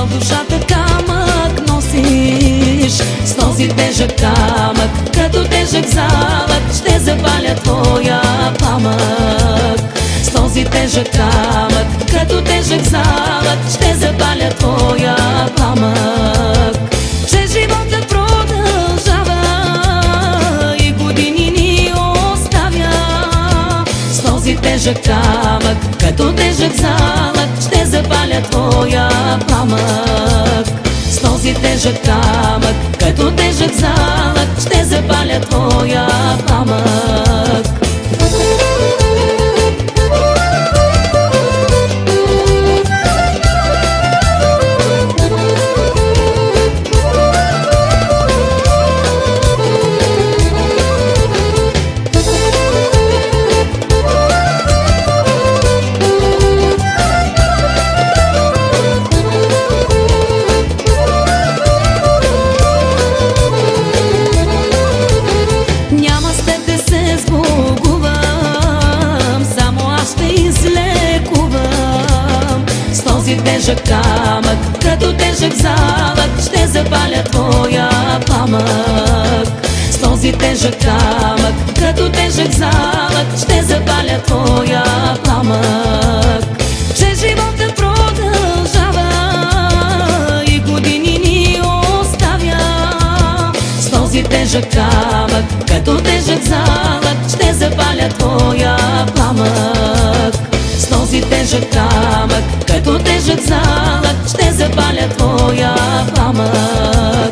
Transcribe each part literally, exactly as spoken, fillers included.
душата камък носиш. С този тежък камък, като тежък залък, ще запаля твоя памък. С този тежък камък, като тежък залък, ще запаля твоя памък. Че животът продължава и години ни оставя. С този тежък камък, като тежък залък, ще запаля твоя памък. С този тежък камък, като тежък залък, ще запаля твоя памък. Тежък камък, като тежък залък, ще запаля твоя памък. С този тежък камък, като тежък залък, ще запаля твоя памък. Че животът продължава и години ни оставя. С този тежък камък, като тежък залък, ще запаля твоя памък. С този тежък камък, като тежък залък, ще запаля твоя памък.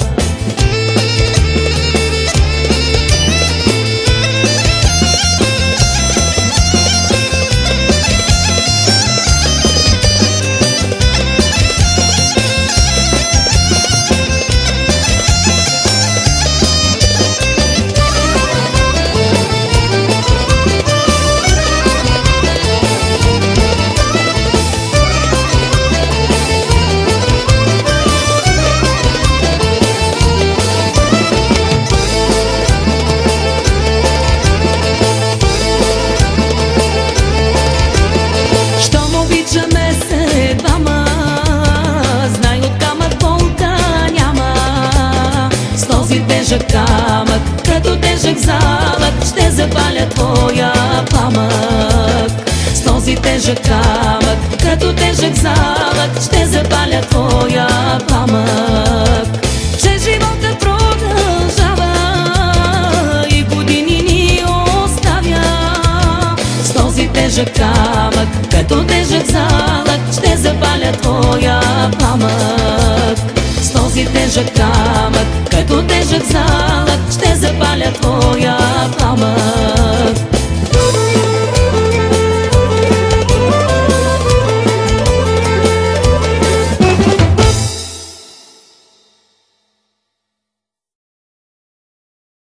Тежък камък, като тежък залък, ще запаля твоя памък. С този тежък камък, като тежък залък, ще запаля твоя памък. Че животът продължава и години ни оставя. С този тежък камък, като тежък залък, ще запаля твоя памък. С този тежък камък, като тежък залък, ще запаля твоя памък.